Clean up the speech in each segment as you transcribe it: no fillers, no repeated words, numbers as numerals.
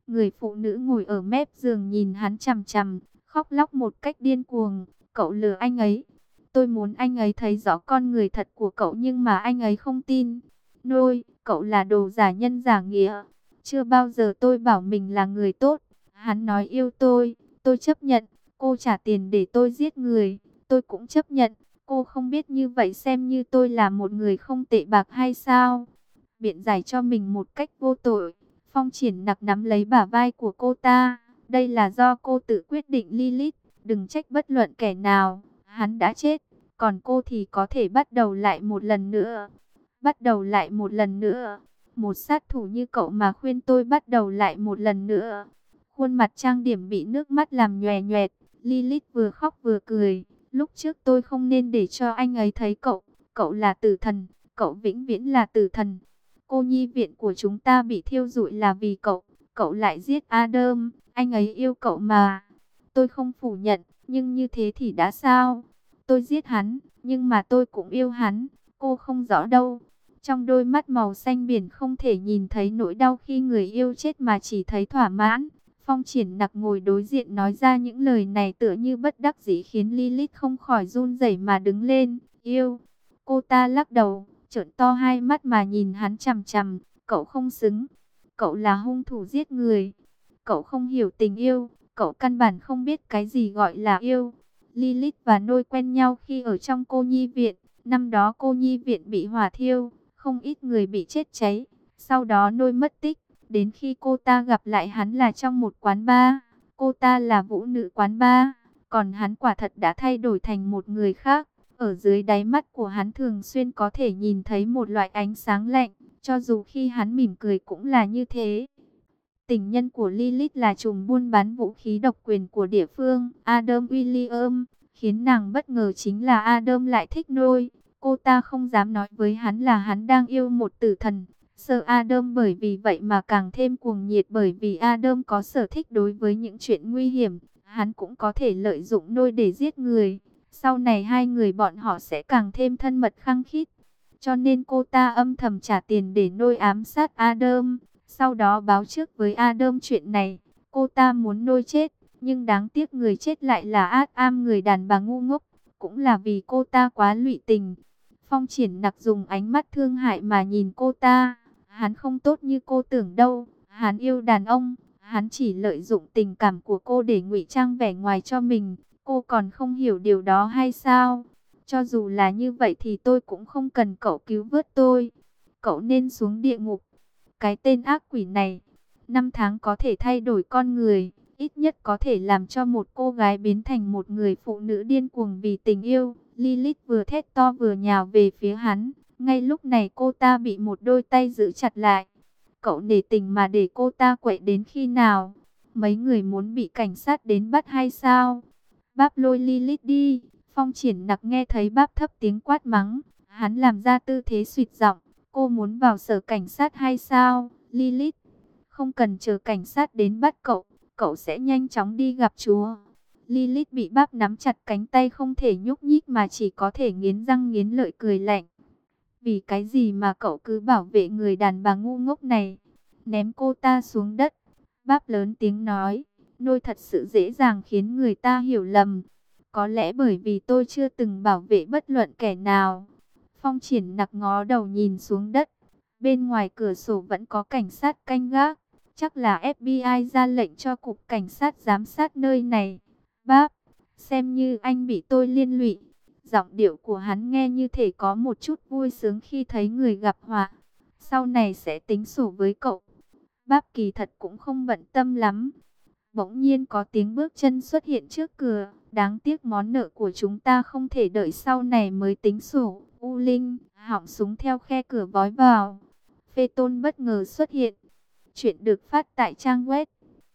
Người phụ nữ ngồi ở mép giường nhìn hắn chằm chằm, khóc lóc một cách điên cuồng. Cậu lừa anh ấy. Tôi muốn anh ấy thấy rõ con người thật của cậu nhưng mà anh ấy không tin. Nôi, cậu là đồ giả nhân giả nghĩa. Chưa bao giờ tôi bảo mình là người tốt. Hắn nói yêu tôi chấp nhận. Cô trả tiền để tôi giết người, tôi cũng chấp nhận. Cô không biết như vậy xem như tôi là một người không tệ bạc hay sao? Biện giải cho mình một cách vô tội. Phong Triển Nặc nắm lấy bả vai của cô ta. Đây là do cô tự quyết định Lilith, đừng trách bất luận kẻ nào. Hắn đã chết, còn cô thì có thể bắt đầu lại một lần nữa. Bắt đầu lại một lần nữa. Một sát thủ như cậu mà khuyên tôi bắt đầu lại một lần nữa. Khuôn mặt trang điểm bị nước mắt làm nhòe nhoẹt. Lilith vừa khóc vừa cười. Lúc trước tôi không nên để cho anh ấy thấy cậu. Cậu là tử thần. Cậu vĩnh viễn là tử thần. Cô nhi viện của chúng ta bị thiêu rụi là vì cậu. Cậu lại giết Adam. Anh ấy yêu cậu mà. Tôi không phủ nhận. Nhưng như thế thì đã sao? Tôi giết hắn. Nhưng mà tôi cũng yêu hắn. Cô không rõ đâu. Trong đôi mắt màu xanh biển không thể nhìn thấy nỗi đau khi người yêu chết mà chỉ thấy thỏa mãn. Phong Triển Nặc ngồi đối diện nói ra những lời này tựa như bất đắc dĩ khiến Lilith không khỏi run rẩy mà đứng lên. Yêu. Cô ta lắc đầu, trợn to hai mắt mà nhìn hắn chằm chằm. Cậu không xứng. Cậu là hung thủ giết người. Cậu không hiểu tình yêu. Cậu căn bản không biết cái gì gọi là yêu. Lilith và Nôi quen nhau khi ở trong cô nhi viện. Năm đó cô nhi viện bị hỏa thiêu, không ít người bị chết cháy. Sau đó Nôi mất tích. Đến khi cô ta gặp lại hắn là trong một quán bar. Cô ta là vũ nữ quán bar. Còn hắn quả thật đã thay đổi thành một người khác. Ở dưới đáy mắt của hắn thường xuyên có thể nhìn thấy một loại ánh sáng lạnh. Cho dù khi hắn mỉm cười cũng là như thế. Tình nhân của Lilith là trùm buôn bán vũ khí độc quyền của địa phương, Adam William. Khiến nàng bất ngờ chính là Adam lại thích Nôi. Cô ta không dám nói với hắn là hắn đang yêu một tử thần. Sợ Adam bởi vì vậy mà càng thêm cuồng nhiệt, bởi vì Adam có sở thích đối với những chuyện nguy hiểm. Hắn cũng có thể lợi dụng Nôi để giết người. Sau này hai người bọn họ sẽ càng thêm thân mật khăng khít. Cho nên cô ta âm thầm trả tiền để Nôi ám sát Adam. Sau đó báo trước với Adam chuyện này. Cô ta muốn Nôi chết. Nhưng đáng tiếc người chết lại là Adam, người đàn bà ngu ngốc. Cũng là vì cô ta quá lụy tình. Phong Triển Nặc dùng ánh mắt thương hại mà nhìn cô ta. Hắn không tốt như cô tưởng đâu. Hắn yêu đàn ông. Hắn chỉ lợi dụng tình cảm của cô để ngụy trang vẻ ngoài cho mình. Cô còn không hiểu điều đó hay sao? Cho dù là như vậy thì tôi cũng không cần cậu cứu vớt tôi. Cậu nên xuống địa ngục. Cái tên ác quỷ này, 5 tháng có thể thay đổi con người, ít nhất có thể làm cho một cô gái biến thành một người phụ nữ điên cuồng vì tình yêu. Lilith vừa thét to vừa nhào về phía hắn. Ngay lúc này cô ta bị một đôi tay giữ chặt lại. Cậu nể tình mà để cô ta quậy đến khi nào? Mấy người muốn bị cảnh sát đến bắt hay sao? Báp lôi Lilith đi. Phong Triển Nặc nghe thấy báp thấp tiếng quát mắng. Hắn làm ra tư thế suýt giọng. Cô muốn vào sở cảnh sát hay sao, Lilith? Không cần chờ cảnh sát đến bắt cậu, cậu sẽ nhanh chóng đi gặp chúa. Lilith bị báp nắm chặt cánh tay không thể nhúc nhích mà chỉ có thể nghiến răng nghiến lợi cười lạnh. Vì cái gì mà cậu cứ bảo vệ người đàn bà ngu ngốc này? Ném cô ta xuống đất. Báp lớn tiếng nói, Nôi thật sự dễ dàng khiến người ta hiểu lầm. Có lẽ bởi vì tôi chưa từng bảo vệ bất luận kẻ nào. Phong Triển Nặc ngó đầu nhìn xuống đất. Bên ngoài cửa sổ vẫn có cảnh sát canh gác. Chắc là FBI ra lệnh cho cục cảnh sát giám sát nơi này. Báp, xem như anh bị tôi liên lụy. Giọng điệu của hắn nghe như thể có một chút vui sướng khi thấy người gặp họa. Sau này sẽ tính sổ với cậu. Báp kỳ thật cũng không bận tâm lắm. Bỗng nhiên có tiếng bước chân xuất hiện trước cửa. Đáng tiếc món nợ của chúng ta không thể đợi sau này mới tính sổ. U Linh, họng súng theo khe cửa vói vào. Phê Tôn bất ngờ xuất hiện. Chuyện được phát tại trang web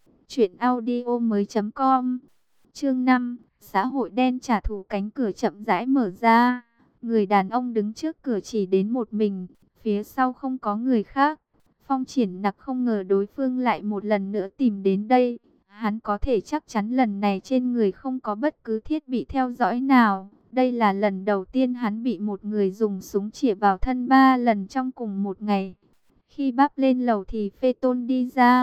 truyệnaudiomoi.com. Chương 5, xã hội đen trả thù. Cánh cửa chậm rãi mở ra. Người đàn ông đứng trước cửa chỉ đến một mình, phía sau không có người khác. Phong Triển Nặc không ngờ đối phương lại một lần nữa tìm đến đây. Hắn có thể chắc chắn lần này trên người không có bất cứ thiết bị theo dõi nào. Đây là lần đầu tiên hắn bị một người dùng súng chĩa vào thân 3 lần trong cùng một ngày. Khi báp lên lầu thì Phê Tôn đi ra.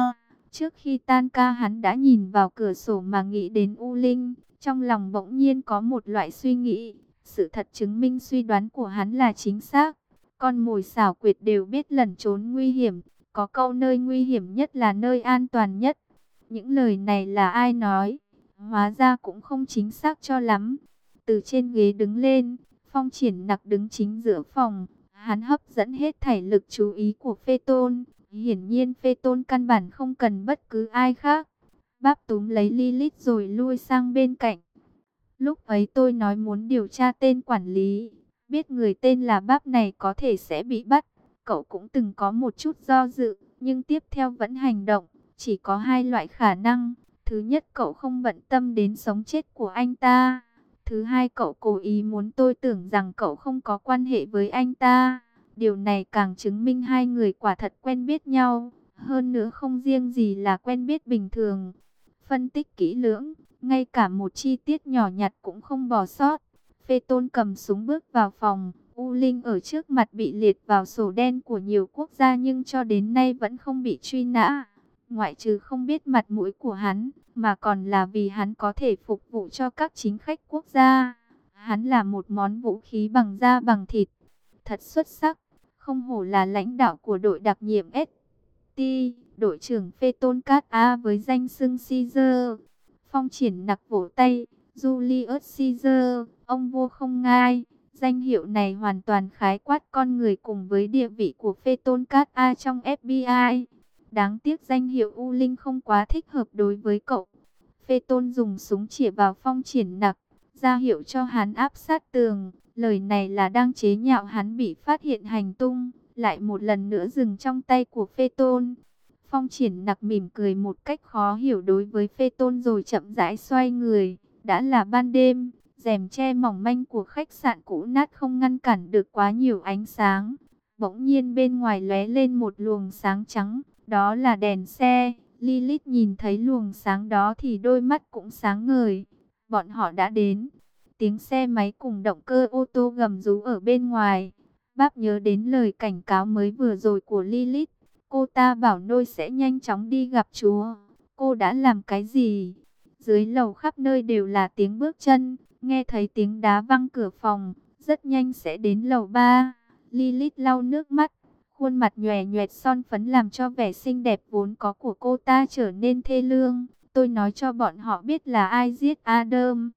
Trước khi tan ca hắn đã nhìn vào cửa sổ mà nghĩ đến U Linh. Trong lòng bỗng nhiên có một loại suy nghĩ. Sự thật chứng minh suy đoán của hắn là chính xác. Con mồi xảo quyệt đều biết lẩn trốn nguy hiểm. Có câu nơi nguy hiểm nhất là nơi an toàn nhất. Những lời này là ai nói? Hóa ra cũng không chính xác cho lắm. Từ trên ghế đứng lên, Phong Triển Nặc đứng chính giữa phòng. Hắn hấp dẫn hết thảy lực chú ý của Phê Tôn. Hiển nhiên Phê Tôn căn bản không cần bất cứ ai khác. Báp túm lấy Lilith rồi lui sang bên cạnh. Lúc ấy tôi nói muốn điều tra tên quản lý. Biết người tên là Báp này có thể sẽ bị bắt. Cậu cũng từng có một chút do dự, nhưng tiếp theo vẫn hành động. Chỉ có hai loại khả năng. Thứ nhất, cậu không bận tâm đến sống chết của anh ta. Thứ hai, cậu cố ý muốn tôi tưởng rằng cậu không có quan hệ với anh ta. Điều này càng chứng minh hai người quả thật quen biết nhau. Hơn nữa không riêng gì là quen biết bình thường. Phân tích kỹ lưỡng, ngay cả một chi tiết nhỏ nhặt cũng không bỏ sót. Phê Tôn cầm súng bước vào phòng. U Linh ở trước mặt bị liệt vào sổ đen của nhiều quốc gia nhưng cho đến nay vẫn không bị truy nã. Ngoại trừ không biết mặt mũi của hắn, mà còn là vì hắn có thể phục vụ cho các chính khách quốc gia. Hắn là một món vũ khí bằng da bằng thịt. Thật xuất sắc, không hổ là lãnh đạo của đội đặc nhiệm ST, đội trưởng Phê Tôn Cát A với danh xưng Caesar. Phong Triển Nặc vỗ tay, Julius Caesar, ông vua không ngai. Danh hiệu này hoàn toàn khái quát con người cùng với địa vị của Phê Tôn Cát A trong FBI. Đáng tiếc danh hiệu U Linh không quá thích hợp đối với cậu. Phê Tôn dùng súng chĩa vào Phong Triển Nặc, ra hiệu cho hắn áp sát tường. Lời này là đang chế nhạo hắn bị phát hiện hành tung, lại một lần nữa dừng trong tay của Phê Tôn. Phong Triển Nặc mỉm cười một cách khó hiểu đối với Phê Tôn rồi chậm rãi xoay người. Đã là ban đêm, rèm che mỏng manh của khách sạn cũ nát không ngăn cản được quá nhiều ánh sáng. Bỗng nhiên bên ngoài lóe lên một luồng sáng trắng, đó là đèn xe. Lilith nhìn thấy luồng sáng đó thì đôi mắt cũng sáng ngời. Bọn họ đã đến. Tiếng xe máy cùng động cơ ô tô gầm rú ở bên ngoài. Bác nhớ đến lời cảnh cáo mới vừa rồi của Lilith. Cô ta bảo Nôi sẽ nhanh chóng đi gặp Chúa. Cô đã làm cái gì? Dưới lầu khắp nơi đều là tiếng bước chân. Nghe thấy tiếng đá văng cửa phòng. Rất nhanh sẽ đến lầu 3. Lilith lau nước mắt. Khuôn mặt nhòe nhoẹt son phấn làm cho vẻ xinh đẹp vốn có của cô ta trở nên thê lương. Tôi nói cho bọn họ biết là ai giết Adam.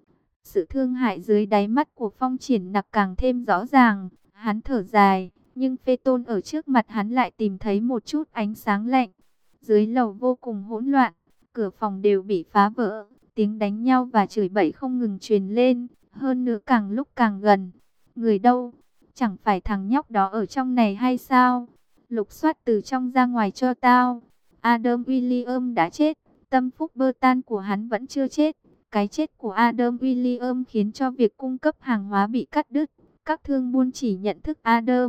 Sự thương hại dưới đáy mắt của Phong Triển Nặc càng thêm rõ ràng. Hắn thở dài, nhưng Phê Tôn ở trước mặt hắn lại tìm thấy một chút ánh sáng lạnh. Dưới lầu vô cùng hỗn loạn, cửa phòng đều bị phá vỡ, tiếng đánh nhau và chửi bậy không ngừng truyền lên, hơn nữa càng lúc càng gần. Người đâu? Chẳng phải thằng nhóc đó ở trong này hay sao? Lục soát từ trong ra ngoài cho tao. Adam William đã chết, tâm phúc bơ tan của hắn vẫn chưa chết. Cái chết của Adam William khiến cho việc cung cấp hàng hóa bị cắt đứt. Các thương buôn chỉ nhận thức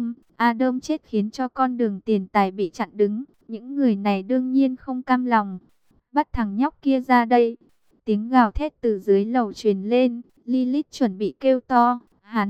Adam chết khiến cho con đường tiền tài bị chặn đứng. Những người này đương nhiên không cam lòng. Bắt thằng nhóc kia ra đây. Tiếng gào thét từ dưới lầu truyền lên. Lilith chuẩn bị kêu to.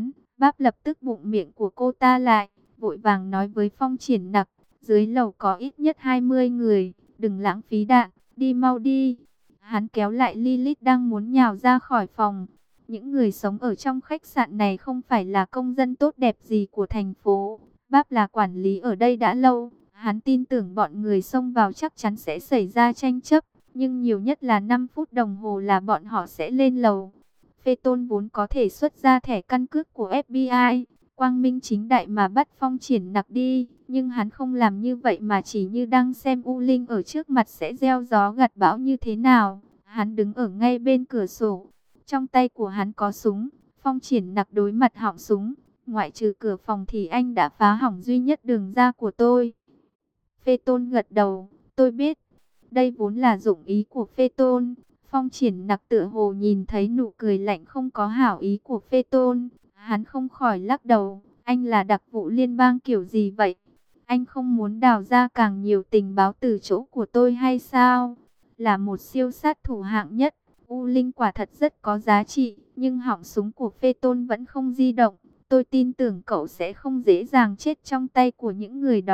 Báp lập tức bụng miệng của cô ta lại. Vội vàng nói với Phong Triển Nặc. Dưới lầu có ít nhất 20 người. Đừng lãng phí đạn. Đi mau đi. Hắn kéo lại Lilith đang muốn nhào ra khỏi phòng. Những người sống ở trong khách sạn này không phải là công dân tốt đẹp gì của thành phố. Báp là quản lý ở đây đã lâu. Hắn tin tưởng bọn người xông vào chắc chắn sẽ xảy ra tranh chấp. Nhưng nhiều nhất là 5 phút đồng hồ là bọn họ sẽ lên lầu. Phê Tôn vốn có thể xuất ra thẻ căn cước của FBI. Quang minh chính đại mà bắt Phong Triển Nặc đi. Nhưng hắn không làm như vậy mà chỉ như đang xem U Linh ở trước mặt sẽ gieo gió gặt bão như thế nào. Hắn đứng ở ngay bên cửa sổ. Trong tay của hắn có súng. Phong Triển Nặc đối mặt họng súng. Ngoại trừ cửa phòng thì anh đã phá hỏng duy nhất đường ra của tôi. Phê Tôn gật đầu. Tôi biết. Đây vốn là dụng ý của Phê Tôn. Phong Triển Nặc tựa hồ nhìn thấy nụ cười lạnh không có hảo ý của Phê Tôn. Hắn không khỏi lắc đầu. Anh là đặc vụ liên bang kiểu gì vậy? Anh không muốn đào ra càng nhiều tình báo từ chỗ của tôi hay sao? Là một siêu sát thủ hạng nhất. U Linh quả thật rất có giá trị. Nhưng họng súng của Phê Tôn vẫn không di động. Tôi tin tưởng cậu sẽ không dễ dàng chết trong tay của những người đó.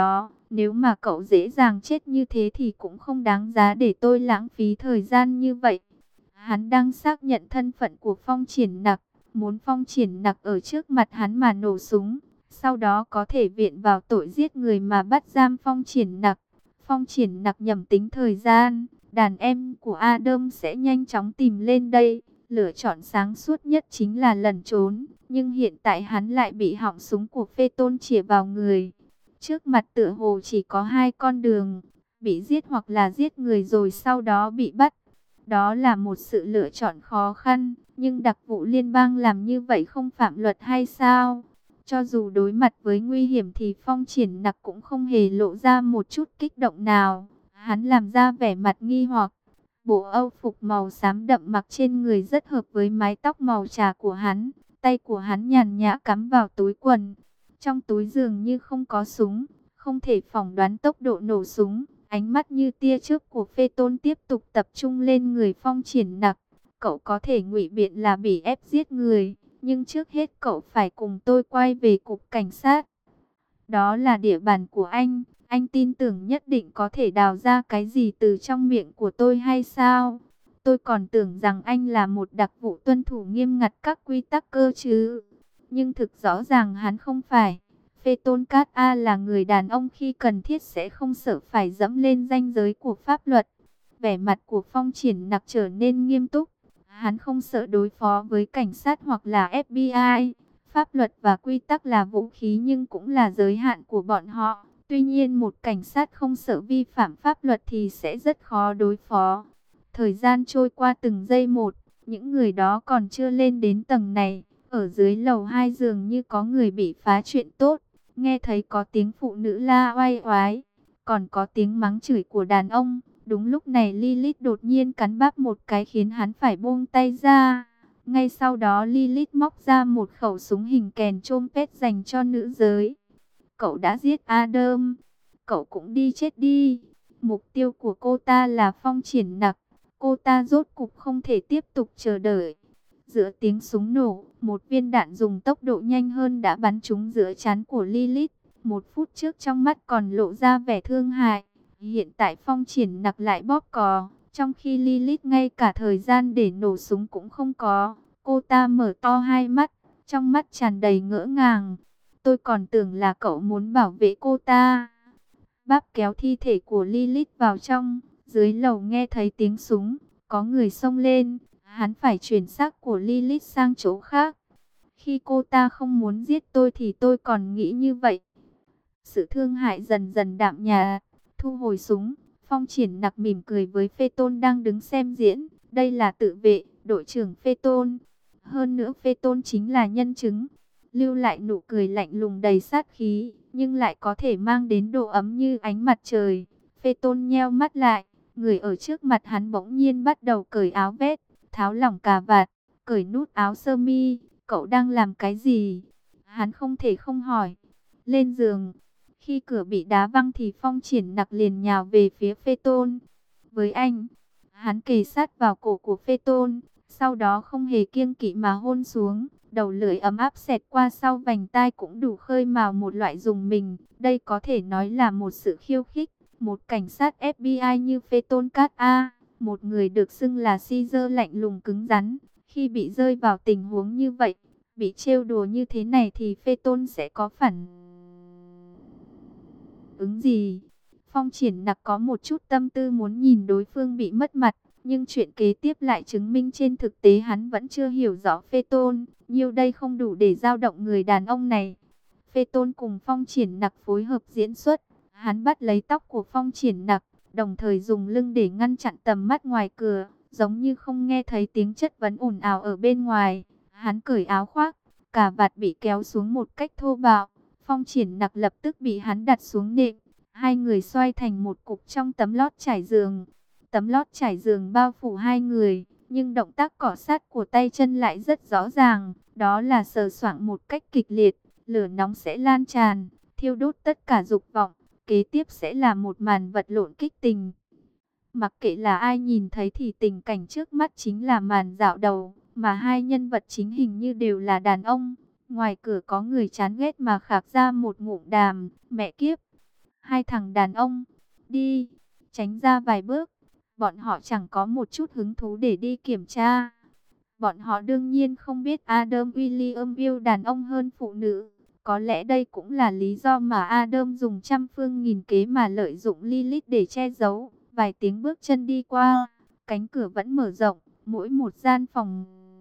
Nếu mà cậu dễ dàng chết như thế thì cũng không đáng giá để tôi lãng phí thời gian như vậy. Hắn đang xác nhận thân phận của Phong Triển Nặc, muốn Phong Triển Nặc ở trước mặt hắn mà nổ súng, sau đó có thể viện vào tội giết người mà bắt giam Phong Triển Nặc. Phong Triển Nặc nhầm tính thời gian, đàn em của Adam sẽ nhanh chóng tìm lên đây. Lựa chọn sáng suốt nhất chính là lẩn trốn, nhưng hiện tại hắn lại bị họng súng của Phê Tôn chĩa vào người. Trước mặt tựa hồ chỉ có hai con đường, bị giết hoặc là giết người rồi sau đó bị bắt. Đó là một sự lựa chọn khó khăn, nhưng đặc vụ liên bang làm như vậy không phạm luật hay sao? Cho dù đối mặt với nguy hiểm thì Phong Triển Nặc cũng không hề lộ ra một chút kích động nào. Hắn làm ra vẻ mặt nghi hoặc. Bộ âu phục màu xám đậm mặc trên người rất hợp với mái tóc màu trà của hắn. Tay của hắn nhàn nhã cắm vào túi quần. Trong túi dường như không có súng, không thể phỏng đoán tốc độ nổ súng. Ánh mắt như tia chớp của Phê Tôn tiếp tục tập trung lên người Phong Triển Nặc. Cậu có thể ngụy biện là bị ép giết người, nhưng trước hết cậu phải cùng tôi quay về cục cảnh sát. Đó là địa bàn của anh tin tưởng nhất định có thể đào ra cái gì từ trong miệng của tôi hay sao? Tôi còn tưởng rằng anh là một đặc vụ tuân thủ nghiêm ngặt các quy tắc cơ chứ. Nhưng thực rõ ràng hắn không phải. Phê Tôn Cát A là người đàn ông khi cần thiết sẽ không sợ phải dẫm lên ranh giới của pháp luật. Vẻ mặt của Phong Triển Nặc trở nên nghiêm túc. Hắn không sợ đối phó với cảnh sát hoặc là FBI. Pháp luật và quy tắc là vũ khí nhưng cũng là giới hạn của bọn họ. Tuy nhiên một cảnh sát không sợ vi phạm pháp luật thì sẽ rất khó đối phó. Thời gian trôi qua từng giây một, những người đó còn chưa lên đến tầng này. Ở dưới lầu 2 dường như có người bị phá chuyện tốt. Nghe thấy có tiếng phụ nữ la oai oái, còn có tiếng mắng chửi của đàn ông. Đúng lúc này Lilith đột nhiên cắn bắp một cái khiến hắn phải buông tay ra. Ngay sau đó Lilith móc ra một khẩu súng hình kèn chôm pét dành cho nữ giới. Cậu đã giết Adam, cậu cũng đi chết đi. Mục tiêu của cô ta là Phong Triển Nặc. Cô ta rốt cục không thể tiếp tục chờ đợi. Giữa tiếng súng nổ, một viên đạn dùng tốc độ nhanh hơn đã bắn trúng giữa trán của Lilith. Một phút trước trong mắt còn lộ ra vẻ thương hại. Hiện tại Phong Triển Nặc lại bóp cò, trong khi Lilith ngay cả thời gian để nổ súng cũng không có. Cô ta mở to hai mắt, trong mắt tràn đầy ngỡ ngàng. Tôi còn tưởng là cậu muốn bảo vệ cô ta. Bắp kéo thi thể của Lilith vào trong, dưới lầu nghe thấy tiếng súng, có người xông lên. Hắn phải chuyển xác của Lilith sang chỗ khác. Khi cô ta không muốn giết tôi thì tôi còn nghĩ như vậy. Sự thương hại dần dần đạm nhạt. Thu hồi súng, Phong Triển Nặc mỉm cười với Phê Tôn đang đứng xem diễn. Đây là tự vệ, đội trưởng Phê Tôn. Hơn nữa Phê Tôn chính là nhân chứng. Lưu lại nụ cười lạnh lùng đầy sát khí, nhưng lại có thể mang đến độ ấm như ánh mặt trời. Phê Tôn nheo mắt lại, người ở trước mặt hắn bỗng nhiên bắt đầu cởi áo vest, tháo lỏng cà vạt, cởi nút áo sơ mi. Cậu đang làm cái gì? Hắn không thể không hỏi. Lên giường. Khi cửa bị đá văng thì Phong Triển Nặc liền nhào về phía Phê Tôn. Với anh, hắn kề sát vào cổ của Phê Tôn, sau đó không hề kiêng kỵ mà hôn xuống. Đầu lưỡi ấm áp xẹt qua sau vành tai cũng đủ khơi mào một loại rùng mình. Đây có thể nói là một sự khiêu khích. Một cảnh sát FBI như Phê Tôn Cát A, một người được xưng là Caesar lạnh lùng cứng rắn. Khi bị rơi vào tình huống như vậy, bị trêu đùa như thế này thì Phê Tôn sẽ có phản ứng gì? Phong Triển Nặc có một chút tâm tư muốn nhìn đối phương bị mất mặt, nhưng chuyện kế tiếp lại chứng minh trên thực tế hắn vẫn chưa hiểu rõ Phê Tôn. Nhiều đây không đủ để dao động người đàn ông này. Phê Tôn cùng Phong Triển Nặc phối hợp diễn xuất. Hắn bắt lấy tóc của Phong Triển Nặc, đồng thời dùng lưng để ngăn chặn tầm mắt ngoài cửa, giống như không nghe thấy tiếng chất vấn ồn ào ở bên ngoài. Hắn cởi áo khoác, cà vạt bị kéo xuống một cách thô bạo. Phong Triển Nặc lập tức bị hắn đặt xuống nệm. Hai người xoay thành một cục trong tấm lót trải giường. Tấm lót trải giường bao phủ hai người, nhưng động tác cọ sát của tay chân lại rất rõ ràng. Đó là sờ soạng một cách kịch liệt. Lửa nóng sẽ lan tràn, thiêu đốt tất cả dục vọng. Kế tiếp sẽ là một màn vật lộn kích tình. Mặc kệ là ai nhìn thấy thì tình cảnh trước mắt chính là màn dạo đầu, mà hai nhân vật chính hình như đều là đàn ông. Ngoài cửa có người chán ghét mà khạc ra một ngụm đàm, mẹ kiếp. Hai thằng đàn ông, đi, tránh ra vài bước. Bọn họ chẳng có một chút hứng thú để đi kiểm tra. Bọn họ đương nhiên không biết Adam William yêu đàn ông hơn phụ nữ. Có lẽ đây cũng là lý do mà Adam dùng trăm phương nghìn kế mà lợi dụng Lilith để che giấu. Vài tiếng bước chân đi qua, cánh cửa vẫn mở rộng, mỗi một gian phòng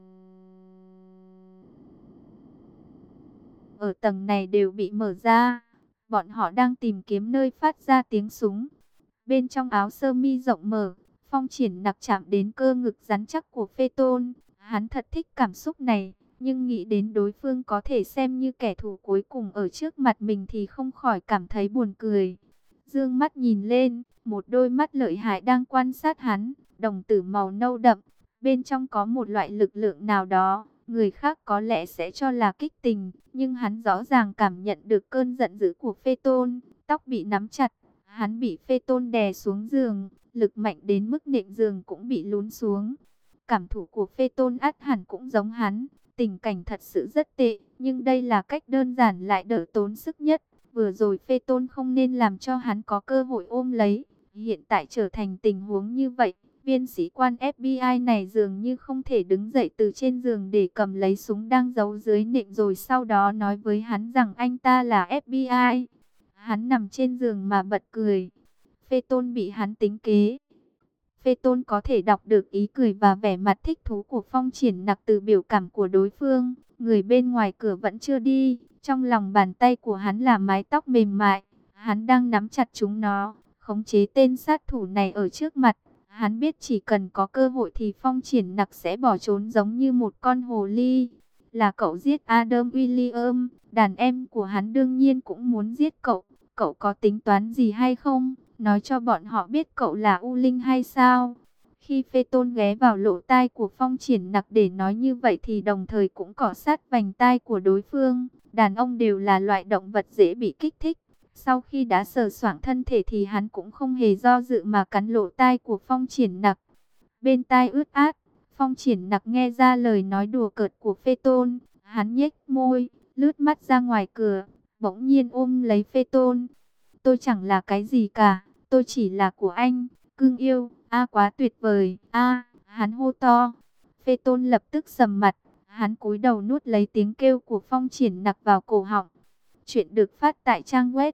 ở tầng này đều bị mở ra. Bọn họ đang tìm kiếm nơi phát ra tiếng súng. Bên trong áo sơ mi rộng mở, Phong Triển Nặc chạm đến cơ ngực rắn chắc của Phê Tôn. Hắn thật thích cảm xúc này, nhưng nghĩ đến đối phương có thể xem như kẻ thù cuối cùng ở trước mặt mình thì không khỏi cảm thấy buồn cười. Dương mắt nhìn lên, một đôi mắt lợi hại đang quan sát hắn, đồng tử màu nâu đậm. Bên trong có một loại lực lượng nào đó, người khác có lẽ sẽ cho là kích tình, nhưng hắn rõ ràng cảm nhận được cơn giận dữ của Phê Tôn, tóc bị nắm chặt. Hắn bị Phê Tôn đè xuống giường, lực mạnh đến mức nệm giường cũng bị lún xuống. Cảm thủ của Phê Tôn ắt hẳn cũng giống hắn, tình cảnh thật sự rất tệ, nhưng đây là cách đơn giản lại đỡ tốn sức nhất. Vừa rồi Phê Tôn không nên làm cho hắn có cơ hội ôm lấy, hiện tại trở thành tình huống như vậy. Viên sĩ quan FBI này dường như không thể đứng dậy từ trên giường để cầm lấy súng đang giấu dưới nệm rồi sau đó nói với hắn rằng anh ta là FBI. Hắn nằm trên giường mà bật cười. Phê Tôn bị hắn tính kế. Phê Tôn có thể đọc được ý cười và vẻ mặt thích thú của Phong Triển Nặc từ biểu cảm của đối phương. Người bên ngoài cửa vẫn chưa đi. Trong lòng bàn tay của hắn là mái tóc mềm mại. Hắn đang nắm chặt chúng nó, khống chế tên sát thủ này ở trước mặt. Hắn biết chỉ cần có cơ hội thì Phong Triển Nặc sẽ bỏ trốn giống như một con hồ ly. Là cậu giết Adam William, đàn em của hắn đương nhiên cũng muốn giết cậu. Cậu có tính toán gì hay không? Nói cho bọn họ biết cậu là U Linh hay sao? Khi Phê Tôn ghé vào lỗ tai của Phong Triển Nặc để nói như vậy thì đồng thời cũng cọ sát vành tai của đối phương. Đàn ông đều là loại động vật dễ bị kích thích. Sau khi đã sờ soạng thân thể thì hắn cũng không hề do dự mà cắn lỗ tai của Phong Triển Nặc. Bên tai ướt át, Phong Triển Nặc nghe ra lời nói đùa cợt của Phê Tôn. Hắn nhếch môi, lướt mắt ra ngoài cửa, bỗng nhiên ôm lấy Phê Tôn. Tôi chẳng là cái gì cả, tôi chỉ là của anh, cưng yêu, quá tuyệt vời, hắn hô to. Phê Tôn lập tức sầm mặt, hắn cúi đầu nuốt lấy tiếng kêu của Phong Triển Nặc vào cổ họng. Chuyện được phát tại trang web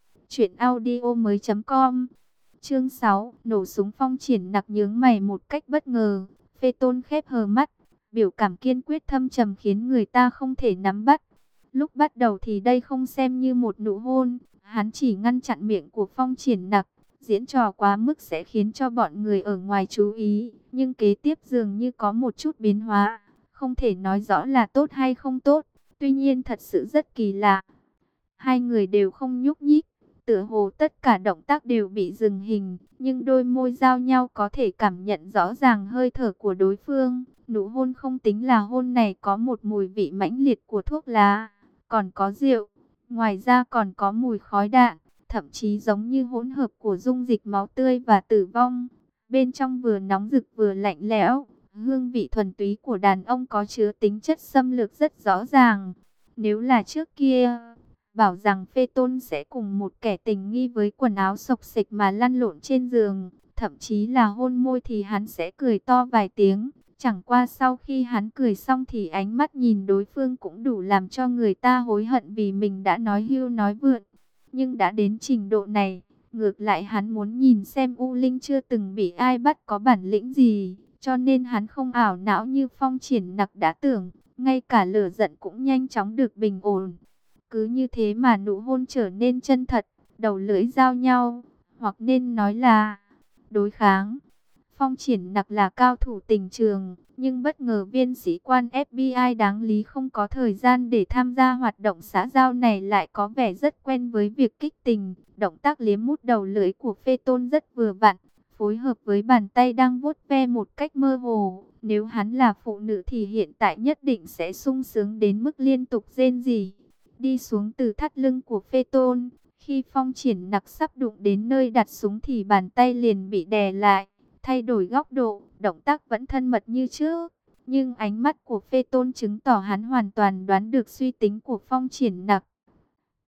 truyệnaudiomoi.com. Chương 6, nổ súng. Phong Triển Nặc nhướng mày một cách bất ngờ. Phê Tôn khép hờ mắt, biểu cảm kiên quyết thâm trầm khiến người ta không thể nắm bắt. Lúc bắt đầu thì đây không xem như một nụ hôn, hắn chỉ ngăn chặn miệng của Phong Triển Nặc. Diễn trò quá mức sẽ khiến cho bọn người ở ngoài chú ý, nhưng kế tiếp dường như có một chút biến hóa, không thể nói rõ là tốt hay không tốt, tuy nhiên thật sự rất kỳ lạ. Hai người đều không nhúc nhích, tựa hồ tất cả động tác đều bị dừng hình, nhưng đôi môi giao nhau có thể cảm nhận rõ ràng hơi thở của đối phương. Nụ hôn không tính là hôn này có một mùi vị mãnh liệt của thuốc lá, còn có rượu, ngoài ra còn có mùi khói đạn, thậm chí giống như hỗn hợp của dung dịch máu tươi và tử vong. Bên trong vừa nóng rực vừa lạnh lẽo, hương vị thuần túy của đàn ông có chứa tính chất xâm lược rất rõ ràng. Nếu là trước kia, bảo rằng Phê Tôn sẽ cùng một kẻ tình nghi với quần áo xộc xệch mà lăn lộn trên giường, thậm chí là hôn môi thì hắn sẽ cười to vài tiếng. Chẳng qua sau khi hắn cười xong thì ánh mắt nhìn đối phương cũng đủ làm cho người ta hối hận vì mình đã nói hưu nói vượn. Nhưng đã đến trình độ này, ngược lại hắn muốn nhìn xem U Linh chưa từng bị ai bắt có bản lĩnh gì, cho nên hắn không ảo não như Phong Triển Nặc đã tưởng, ngay cả lửa giận cũng nhanh chóng được bình ổn. Cứ như thế mà nụ hôn trở nên chân thật, đầu lưỡi giao nhau, hoặc nên nói là đối kháng. Phong Triển Nặc là cao thủ tình trường, nhưng bất ngờ viên sĩ quan FBI đáng lý không có thời gian để tham gia hoạt động xã giao này lại có vẻ rất quen với việc kích tình. Động tác liếm mút đầu lưỡi của Phê Tôn rất vừa vặn, phối hợp với bàn tay đang vuốt ve một cách mơ hồ. Nếu hắn là phụ nữ thì hiện tại nhất định sẽ sung sướng đến mức liên tục rên rỉ. Đi xuống từ thắt lưng của Phê Tôn, khi Phong Triển Nặc sắp đụng đến nơi đặt súng thì bàn tay liền bị đè lại. Thay đổi góc độ, động tác vẫn thân mật như trước, nhưng ánh mắt của Phê Tôn chứng tỏ hắn hoàn toàn đoán được suy tính của Phong Triển Nặc.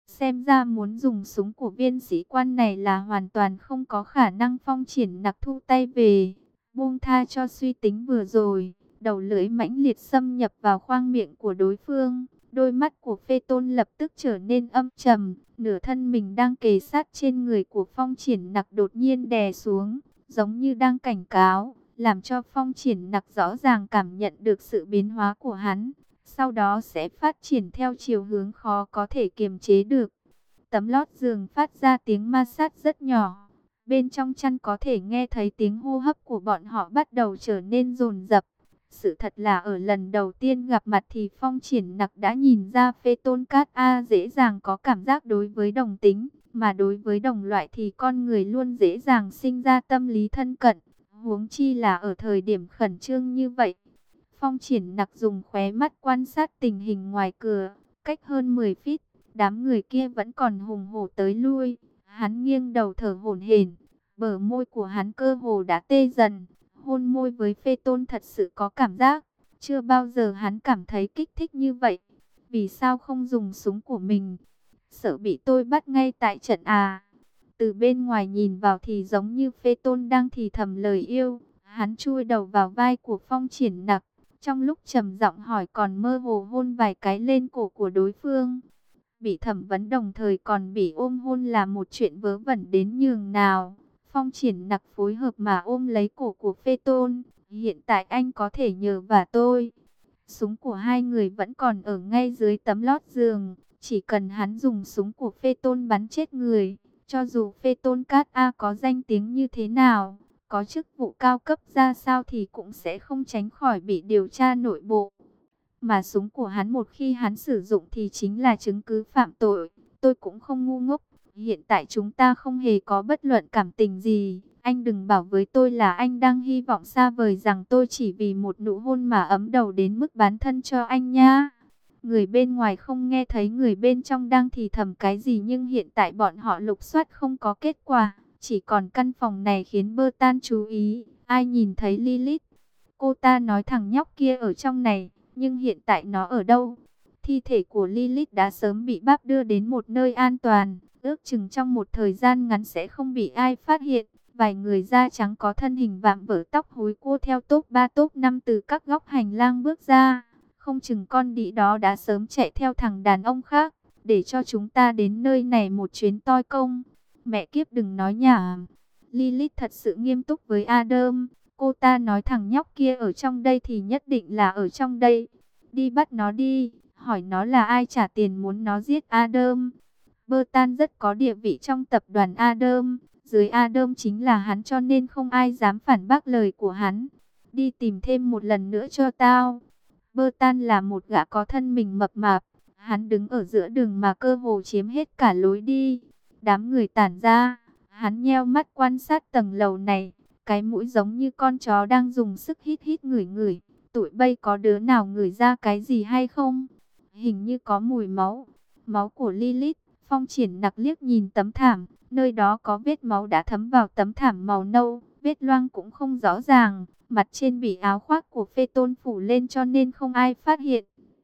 Xem ra muốn dùng súng của viên sĩ quan này là hoàn toàn không có khả năng. Phong Triển Nặc thu tay về, buông tha cho suy tính vừa rồi. Đầu lưỡi mãnh liệt xâm nhập vào khoang miệng của đối phương. Đôi mắt của Phê Tôn lập tức trở nên âm trầm. Nửa thân mình đang kề sát trên người của Phong Triển Nặc đột nhiên đè xuống, giống như đang cảnh cáo, làm cho Phong Triển Nặc rõ ràng cảm nhận được sự biến hóa của hắn. Sau đó sẽ phát triển theo chiều hướng khó có thể kiềm chế được. Tấm lót giường phát ra tiếng ma sát rất nhỏ. Bên trong chăn có thể nghe thấy tiếng hô hấp của bọn họ bắt đầu trở nên dồn dập. Sự thật là ở lần đầu tiên gặp mặt thì Phong Triển Nặc đã nhìn ra Phê Tôn Cát A dễ dàng có cảm giác đối với đồng tính, mà đối với đồng loại thì con người luôn dễ dàng sinh ra tâm lý thân cận, huống chi là ở thời điểm khẩn trương như vậy. Phong Triển Nặc dùng khóe mắt quan sát tình hình ngoài cửa, cách hơn 10 feet, đám người kia vẫn còn hùng hổ tới lui. Hắn nghiêng đầu thở hổn hển, bờ môi của hắn cơ hồ đã tê dần. Hôn môi với Phê Tôn thật sự có cảm giác, chưa bao giờ hắn cảm thấy kích thích như vậy. Vì sao không dùng súng của mình? Sợ bị tôi bắt ngay tại trận à? Từ bên ngoài nhìn vào thì giống như Phê Tôn đang thì thầm lời yêu. Hắn chui đầu vào vai của Phong Triển Nặc, trong lúc trầm giọng hỏi còn mơ hồ hôn vài cái lên cổ của đối phương. Bị thẩm vấn đồng thời còn bị ôm hôn là một chuyện vớ vẩn đến nhường nào. Phong Triển Nặc phối hợp mà ôm lấy cổ của Phê Tôn. Hiện tại anh có thể nhờ vả tôi. Súng của hai người vẫn còn ở ngay dưới tấm lót giường. Chỉ cần hắn dùng súng của Phê Tôn bắn chết người, cho dù Phê Tôn Cát A có danh tiếng như thế nào, có chức vụ cao cấp ra sao thì cũng sẽ không tránh khỏi bị điều tra nội bộ. Mà súng của hắn một khi hắn sử dụng thì chính là chứng cứ phạm tội. Tôi cũng không ngu ngốc. Hiện tại chúng ta không hề có bất luận cảm tình gì. Anh đừng bảo với tôi là anh đang hy vọng xa vời rằng tôi chỉ vì một nụ hôn mà ấm đầu đến mức bán thân cho anh nha. Người bên ngoài không nghe thấy người bên trong đang thì thầm cái gì, nhưng hiện tại bọn họ lục soát không có kết quả. Chỉ còn căn phòng này khiến Bertan chú ý. Ai nhìn thấy Lilith? Cô ta nói thằng nhóc kia ở trong này. Nhưng hiện tại nó ở đâu? Thi thể của Lilith đã sớm bị báp đưa đến một nơi an toàn. Ước chừng trong một thời gian ngắn sẽ không bị ai phát hiện. Vài người da trắng có thân hình vạm vỡ, tóc húi cua theo top 3 top 5 từ các góc hành lang bước ra. Không chừng con đĩ đó đã sớm chạy theo thằng đàn ông khác. Để cho chúng ta đến nơi này một chuyến toi công. Mẹ kiếp đừng nói nhảm. Lilith thật sự nghiêm túc với Adam. Cô ta nói thằng nhóc kia ở trong đây thì nhất định là ở trong đây. Đi bắt nó đi, hỏi nó là ai trả tiền muốn nó giết Adam. Bertan rất có địa vị trong tập đoàn Adam. Dưới Adam chính là hắn, cho nên không ai dám phản bác lời của hắn. Đi tìm thêm một lần nữa cho tao. Bertan là một gã có thân mình mập mạp. Hắn đứng ở giữa đường mà cơ hồ chiếm hết cả lối đi. Đám người tản ra. Hắn nheo mắt quan sát tầng lầu này. Cái mũi giống như con chó đang dùng sức hít hít ngửi ngửi. Tụi bay có đứa nào ngửi ra cái gì hay không? Hình như có mùi máu. Máu của Lilith. Phong Triển Nặc liếc nhìn tấm thảm. Nơi đó có vết máu đã thấm vào tấm thảm màu nâu. Vết loang cũng không rõ ràng. Mặt trên bị áo khoác của Phê Tôn phủ lên cho nên không ai phát hiện.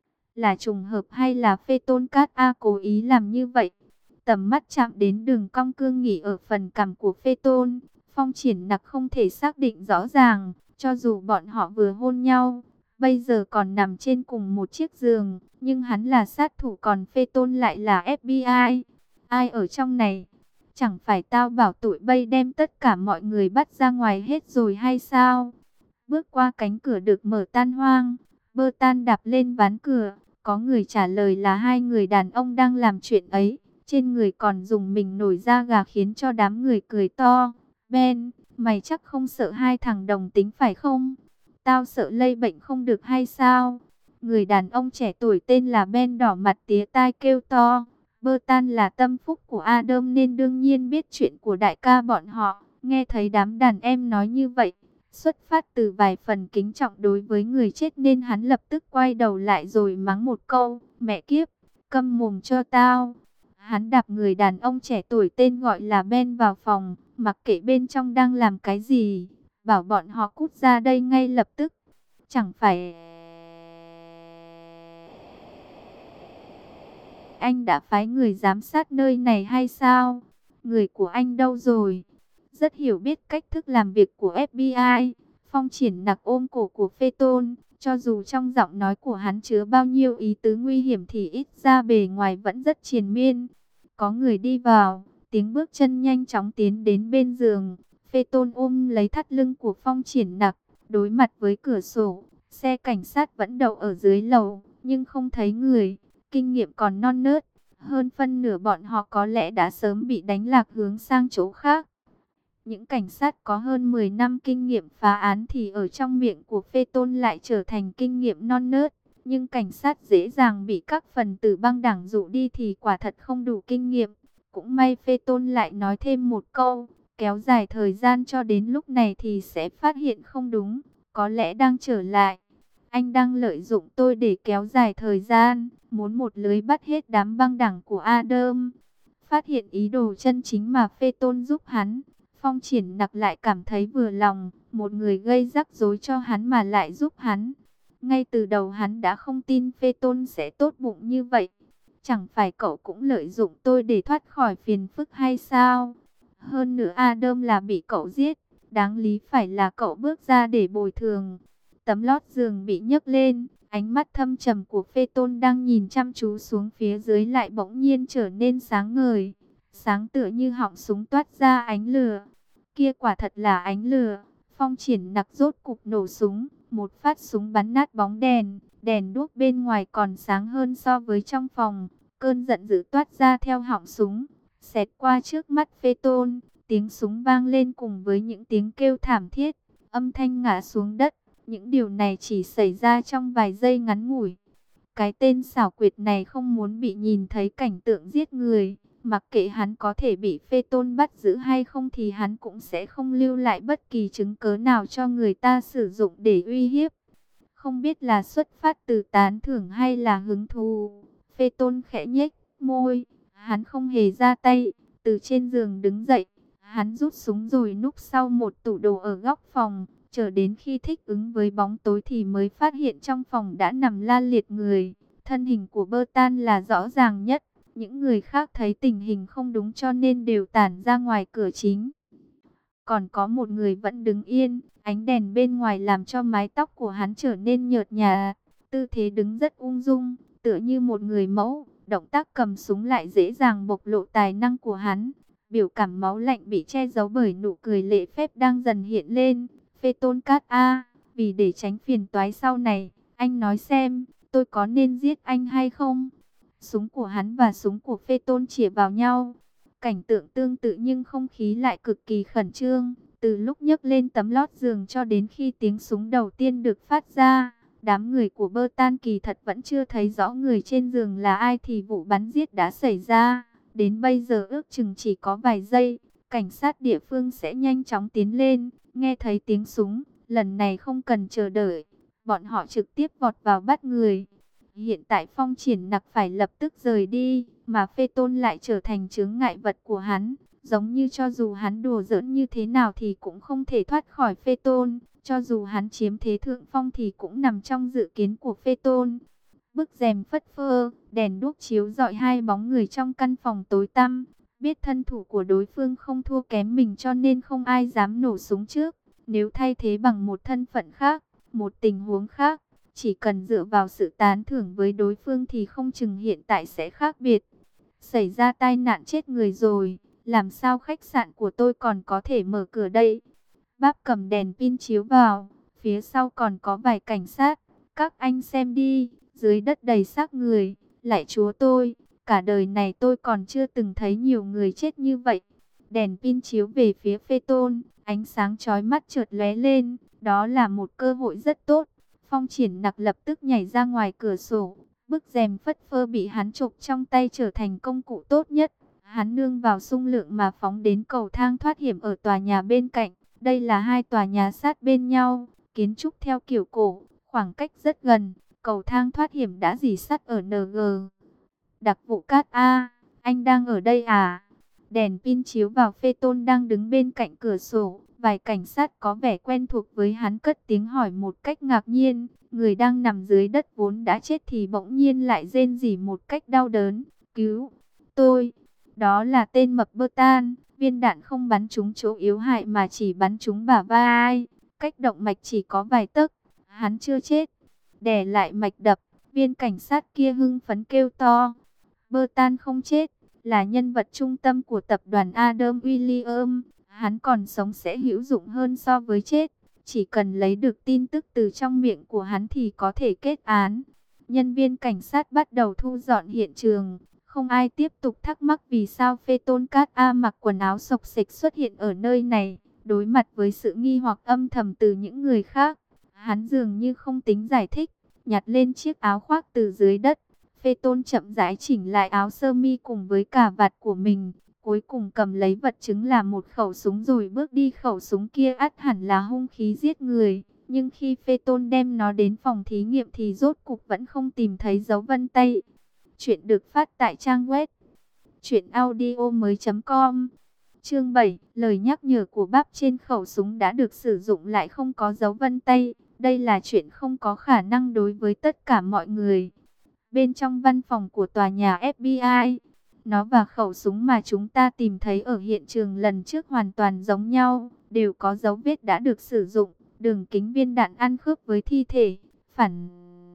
Là trùng hợp hay là Phê Tôn Cát A cố ý làm như vậy? Tầm mắt chạm đến đường cong cương nghỉ ở phần cằm của Phê Tôn. Phong Triển Nặc không thể xác định rõ ràng, cho dù bọn họ vừa hôn nhau, bây giờ còn nằm trên cùng một chiếc giường, nhưng hắn là sát thủ còn Phê Tôn lại là FBI. Ai ở trong này? Chẳng phải tao bảo tụi bay đem tất cả mọi người bắt ra ngoài hết rồi hay sao? Bước qua cánh cửa được mở tan hoang, Bertan đạp lên ván cửa, có người trả lời là hai người đàn ông đang làm chuyện ấy. Trên người còn dùng mình nổi da gà khiến cho đám người cười to. Ben, mày chắc không sợ hai thằng đồng tính phải không? Tao sợ lây bệnh không được hay sao? Người đàn ông trẻ tuổi tên là Ben đỏ mặt tía tai kêu to. Bertan là tâm phúc của Adam nên đương nhiên biết chuyện của đại ca bọn họ. Nghe thấy đám đàn em nói như vậy, xuất phát từ vài phần kính trọng đối với người chết nên hắn lập tức quay đầu lại rồi mắng một câu. Mẹ kiếp, câm mồm cho tao. Hắn đạp người đàn ông trẻ tuổi tên gọi là Ben vào phòng, mặc kệ bên trong đang làm cái gì, bảo bọn họ cút ra đây ngay lập tức. Chẳng phải anh đã phái người giám sát nơi này hay sao? Người của anh đâu rồi? Rất hiểu biết cách thức làm việc của FBI. Phong Triển Nặc ôm cổ của Phê Tôn, cho dù trong giọng nói của hắn chứa bao nhiêu ý tứ nguy hiểm thì ít ra bề ngoài vẫn rất triền miên. Có người đi vào, tiếng bước chân nhanh chóng tiến đến bên giường. Phê Tôn ôm lấy thắt lưng của Phong Triển Nặc, đối mặt với cửa sổ. Xe cảnh sát vẫn đậu ở dưới lầu, nhưng không thấy người. Kinh nghiệm còn non nớt, hơn phân nửa bọn họ có lẽ đã sớm bị đánh lạc hướng sang chỗ khác. Những cảnh sát có hơn 10 năm kinh nghiệm phá án thì ở trong miệng của Phê Tôn lại trở thành kinh nghiệm non nớt. Nhưng cảnh sát dễ dàng bị các phần tử băng đảng dụ đi thì quả thật không đủ kinh nghiệm. Cũng may Phê Tôn lại nói thêm một câu, kéo dài thời gian cho đến lúc này thì sẽ phát hiện không đúng, có lẽ đang trở lại. Anh đang lợi dụng tôi để kéo dài thời gian, muốn một lưới bắt hết đám băng đảng của Adam. Phát hiện ý đồ chân chính mà Phê Tôn giúp hắn, Phong Triển Nặc lại cảm thấy vừa lòng, một người gây rắc rối cho hắn mà lại giúp hắn. Ngay từ đầu hắn đã không tin Phê Tôn sẽ tốt bụng như vậy. Chẳng phải cậu cũng lợi dụng tôi để thoát khỏi phiền phức hay sao? Hơn nữa Adam là bị cậu giết, đáng lý phải là cậu bước ra để bồi thường. Tấm lót giường bị nhấc lên, ánh mắt thâm trầm của Phê Tôn đang nhìn chăm chú xuống phía dưới lại bỗng nhiên trở nên sáng ngời. Sáng tựa như họng súng toát ra ánh lửa. Kia quả thật là ánh lửa. Phong Triển Nặc rốt cục nổ súng, một phát súng bắn nát bóng đèn. Đèn đuốc bên ngoài còn sáng hơn so với trong phòng. Cơn giận dữ toát ra theo họng súng, xẹt qua trước mắt Phê Tôn. Tiếng súng vang lên cùng với những tiếng kêu thảm thiết, âm thanh ngã xuống đất. Những điều này chỉ xảy ra trong vài giây ngắn ngủi. Cái tên xảo quyệt này không muốn bị nhìn thấy cảnh tượng giết người. Mặc kệ hắn có thể bị Phê Tôn bắt giữ hay không thì hắn cũng sẽ không lưu lại bất kỳ chứng cớ nào cho người ta sử dụng để uy hiếp. Không biết là xuất phát từ tán thưởng hay là hứng thú. Phê Tôn khẽ nhếch môi, hắn không hề ra tay, từ trên giường đứng dậy. Hắn rút súng rồi núp sau một tủ đồ ở góc phòng, chờ đến khi thích ứng với bóng tối thì mới phát hiện trong phòng đã nằm la liệt người. Thân hình của Bertan là rõ ràng nhất. Những người khác thấy tình hình không đúng cho nên đều tản ra ngoài cửa chính. Còn có một người vẫn đứng yên, ánh đèn bên ngoài làm cho mái tóc của hắn trở nên nhợt nhạt. Tư thế đứng rất ung dung, tựa như một người mẫu. Động tác cầm súng lại dễ dàng bộc lộ tài năng của hắn. Biểu cảm máu lạnh bị che giấu bởi nụ cười lễ phép đang dần hiện lên. Phê Tôn Cát A, vì để tránh phiền toái sau này, anh nói xem, tôi có nên giết anh hay không? Súng của hắn và súng của Phê Tôn chĩa vào nhau. Cảnh tượng tương tự nhưng không khí lại cực kỳ khẩn trương. Từ lúc nhấc lên tấm lót giường cho đến khi tiếng súng đầu tiên được phát ra, đám người của Bertan kỳ thật vẫn chưa thấy rõ người trên giường là ai thì vụ bắn giết đã xảy ra. Đến bây giờ ước chừng chỉ có vài giây, cảnh sát địa phương sẽ nhanh chóng tiến lên, nghe thấy tiếng súng, lần này không cần chờ đợi, bọn họ trực tiếp vọt vào bắt người. Hiện tại Phong Triển Nặc phải lập tức rời đi, mà Phê Tôn lại trở thành chướng ngại vật của hắn. Giống như cho dù hắn đùa giỡn như thế nào thì cũng không thể thoát khỏi Phê Tôn. Cho dù hắn chiếm thế thượng phong thì cũng nằm trong dự kiến của Phê Tôn. Bức rèm phất phơ, đèn đuốc chiếu rọi hai bóng người trong căn phòng tối tăm. Biết thân thủ của đối phương không thua kém mình cho nên không ai dám nổ súng trước. Nếu thay thế bằng một thân phận khác, một tình huống khác, chỉ cần dựa vào sự tán thưởng với đối phương thì không chừng hiện tại sẽ khác biệt. Xảy ra tai nạn chết người rồi, làm sao khách sạn của tôi còn có thể mở cửa đây? Bác cầm đèn pin chiếu vào, phía sau còn có vài cảnh sát. Các anh xem đi, dưới đất đầy xác người. Lạy Chúa tôi, cả đời này tôi còn chưa từng thấy nhiều người chết như vậy. Đèn pin chiếu về phía Phê Tôn, ánh sáng chói mắt chợt lóe lên, đó là một cơ hội rất tốt. Phong Triển Nặc lập tức nhảy ra ngoài cửa sổ, bức rèm phất phơ bị hắn chộp trong tay trở thành công cụ tốt nhất. Hắn nương vào xung lượng mà phóng đến cầu thang thoát hiểm ở tòa nhà bên cạnh. Đây là hai tòa nhà sát bên nhau, kiến trúc theo kiểu cổ, khoảng cách rất gần. Cầu thang thoát hiểm đã rỉ sắt ở NG. Đặc vụ Cát A, anh đang ở đây à? Đèn pin chiếu vào Phê Tôn đang đứng bên cạnh cửa sổ. Vài cảnh sát có vẻ quen thuộc với hắn cất tiếng hỏi một cách ngạc nhiên. Người đang nằm dưới đất vốn đã chết thì bỗng nhiên lại rên rỉ một cách đau đớn. Cứu tôi! Đó là tên mập bơ tan. Viên đạn không bắn trúng chỗ yếu hại mà chỉ bắn trúng bả vai. Cách động mạch chỉ có vài tấc. Hắn chưa chết. Đè lại mạch đập. Viên cảnh sát kia hưng phấn kêu to. Bơ tan không chết. Là nhân vật trung tâm của tập đoàn Adam Williams. Hắn còn sống sẽ hữu dụng hơn so với chết. Chỉ cần lấy được tin tức từ trong miệng của hắn thì có thể kết án. Nhân viên cảnh sát bắt đầu thu dọn hiện trường. Không ai tiếp tục thắc mắc vì sao Phaeton Cát A mặc quần áo xộc xệch xuất hiện ở nơi này. Đối mặt với sự nghi hoặc âm thầm từ những người khác, hắn dường như không tính giải thích, nhặt lên chiếc áo khoác từ dưới đất. Phaeton chậm rãi chỉnh lại áo sơ mi cùng với cà vạt của mình. Cuối cùng cầm lấy vật chứng là một khẩu súng rồi bước đi. Khẩu súng kia ắt hẳn là hung khí giết người. Nhưng khi Phaeton đem nó đến phòng thí nghiệm thì rốt cục vẫn không tìm thấy dấu vân tay. Chuyện được phát tại trang web truyệnaudiomoi.com. Chương 7, lời nhắc nhở của Báp trên khẩu súng đã được sử dụng lại không có dấu vân tay. Đây là chuyện không có khả năng đối với tất cả mọi người. Bên trong văn phòng của tòa nhà FBI, nó và khẩu súng mà chúng ta tìm thấy ở hiện trường lần trước hoàn toàn giống nhau, đều có dấu vết đã được sử dụng. Đường kính viên đạn ăn khớp với thi thể, phản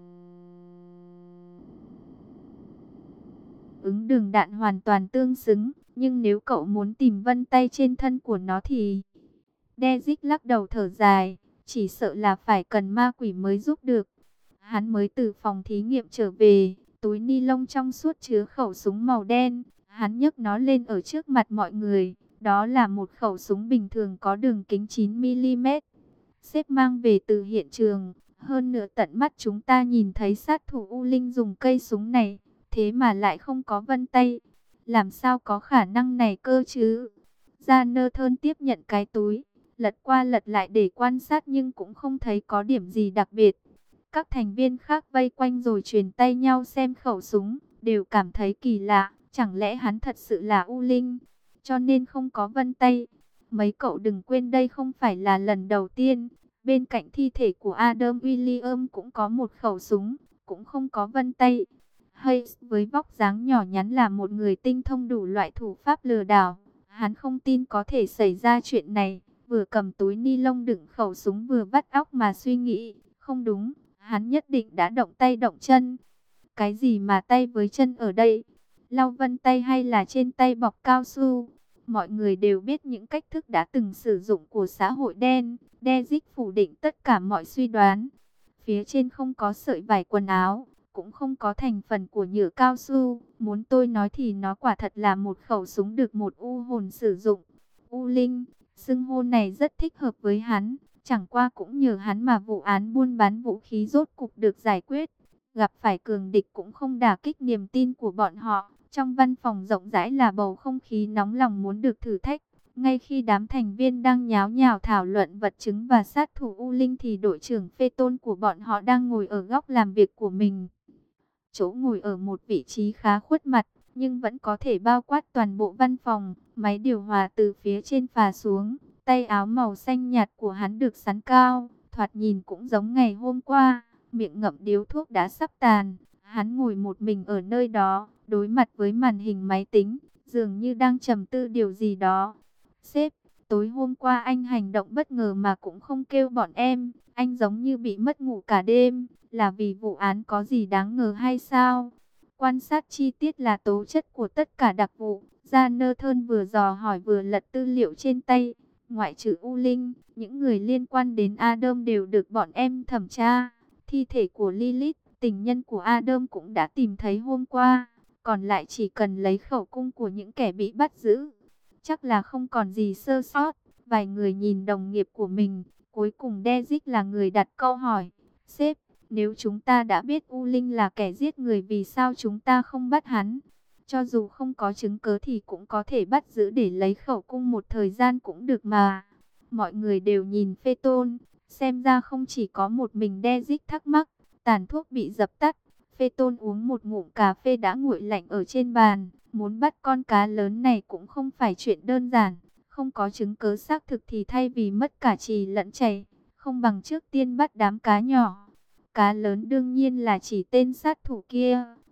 ứng đường đạn hoàn toàn tương xứng. Nhưng nếu cậu muốn tìm vân tay trên thân của nó thì... Dezic lắc đầu thở dài, chỉ sợ là phải cần ma quỷ mới giúp được. Hắn mới từ phòng thí nghiệm trở về, túi ni lông trong suốt chứa khẩu súng màu đen. Hắn nhấc nó lên ở trước mặt mọi người. Đó là một khẩu súng bình thường có đường kính 9mm. Sếp mang về từ hiện trường. Hơn nữa tận mắt chúng ta nhìn thấy sát thủ U Linh dùng cây súng này. Thế mà lại không có vân tay. Làm sao có khả năng này cơ chứ? Jonathan tiếp nhận cái túi, lật qua lật lại để quan sát nhưng cũng không thấy có điểm gì đặc biệt. Các thành viên khác vây quanh rồi truyền tay nhau xem khẩu súng, đều cảm thấy kỳ lạ. Chẳng lẽ hắn thật sự là U Linh, cho nên không có vân tay? Mấy cậu đừng quên đây không phải là lần đầu tiên. Bên cạnh thi thể của Adam Williams cũng có một khẩu súng, cũng không có vân tay. Hayes với vóc dáng nhỏ nhắn là một người tinh thông đủ loại thủ pháp lừa đảo. Hắn không tin có thể xảy ra chuyện này. Vừa cầm túi ni lông đựng khẩu súng vừa vắt óc mà suy nghĩ. Không đúng, hắn nhất định đã động tay động chân. Cái gì mà tay với chân ở đây? Lau vân tay hay là trên tay bọc cao su? Mọi người đều biết những cách thức đã từng sử dụng của xã hội đen. Dezic phủ định tất cả mọi suy đoán. Phía trên không có sợi vải quần áo, cũng không có thành phần của nhựa cao su. Muốn tôi nói thì nó quả thật là một khẩu súng được một u hồn sử dụng. U Linh, xưng hô này rất thích hợp với hắn. Chẳng qua cũng nhờ hắn mà vụ án buôn bán vũ khí rốt cục được giải quyết. Gặp phải cường địch cũng không đả kích niềm tin của bọn họ. Trong văn phòng rộng rãi là bầu không khí nóng lòng muốn được thử thách. Ngay khi đám thành viên đang nháo nhào thảo luận vật chứng và sát thủ U Linh thì đội trưởng Phaeton của bọn họ đang ngồi ở góc làm việc của mình. Chỗ ngồi ở một vị trí khá khuất mặt, nhưng vẫn có thể bao quát toàn bộ văn phòng. Máy điều hòa từ phía trên phà xuống, tay áo màu xanh nhạt của hắn được xắn cao, thoạt nhìn cũng giống ngày hôm qua. Miệng ngậm điếu thuốc đã sắp tàn. Hắn ngồi một mình ở nơi đó, đối mặt với màn hình máy tính, dường như đang trầm tư điều gì đó. Sếp, tối hôm qua anh hành động bất ngờ mà cũng không kêu bọn em. Anh giống như bị mất ngủ cả đêm. Là vì vụ án có gì đáng ngờ hay sao? Quan sát chi tiết là tố chất của tất cả đặc vụ. Jonathan vừa dò hỏi vừa lật tư liệu trên tay. Ngoại trừ U Linh, những người liên quan đến Adam đều được bọn em thẩm tra. Thi thể của Lilith, tình nhân của Adam cũng đã tìm thấy hôm qua. Còn lại chỉ cần lấy khẩu cung của những kẻ bị bắt giữ. Chắc là không còn gì sơ sót. Vài người nhìn đồng nghiệp của mình. Cuối cùng Dezic là người đặt câu hỏi. Sếp, nếu chúng ta đã biết U Linh là kẻ giết người vì sao chúng ta không bắt hắn? Cho dù không có chứng cớ thì cũng có thể bắt giữ để lấy khẩu cung một thời gian cũng được mà. Mọi người đều nhìn Phaeton. Xem ra không chỉ có một mình Dezic thắc mắc. Tàn thuốc bị dập tắt. Phaeton uống một ngụm cà phê đã nguội lạnh ở trên bàn. Muốn bắt con cá lớn này cũng không phải chuyện đơn giản. Không có chứng cớ xác thực thì thay vì mất cả trì lẫn chày, không bằng trước tiên bắt đám cá nhỏ. Cá lớn đương nhiên là chỉ tên sát thủ kia.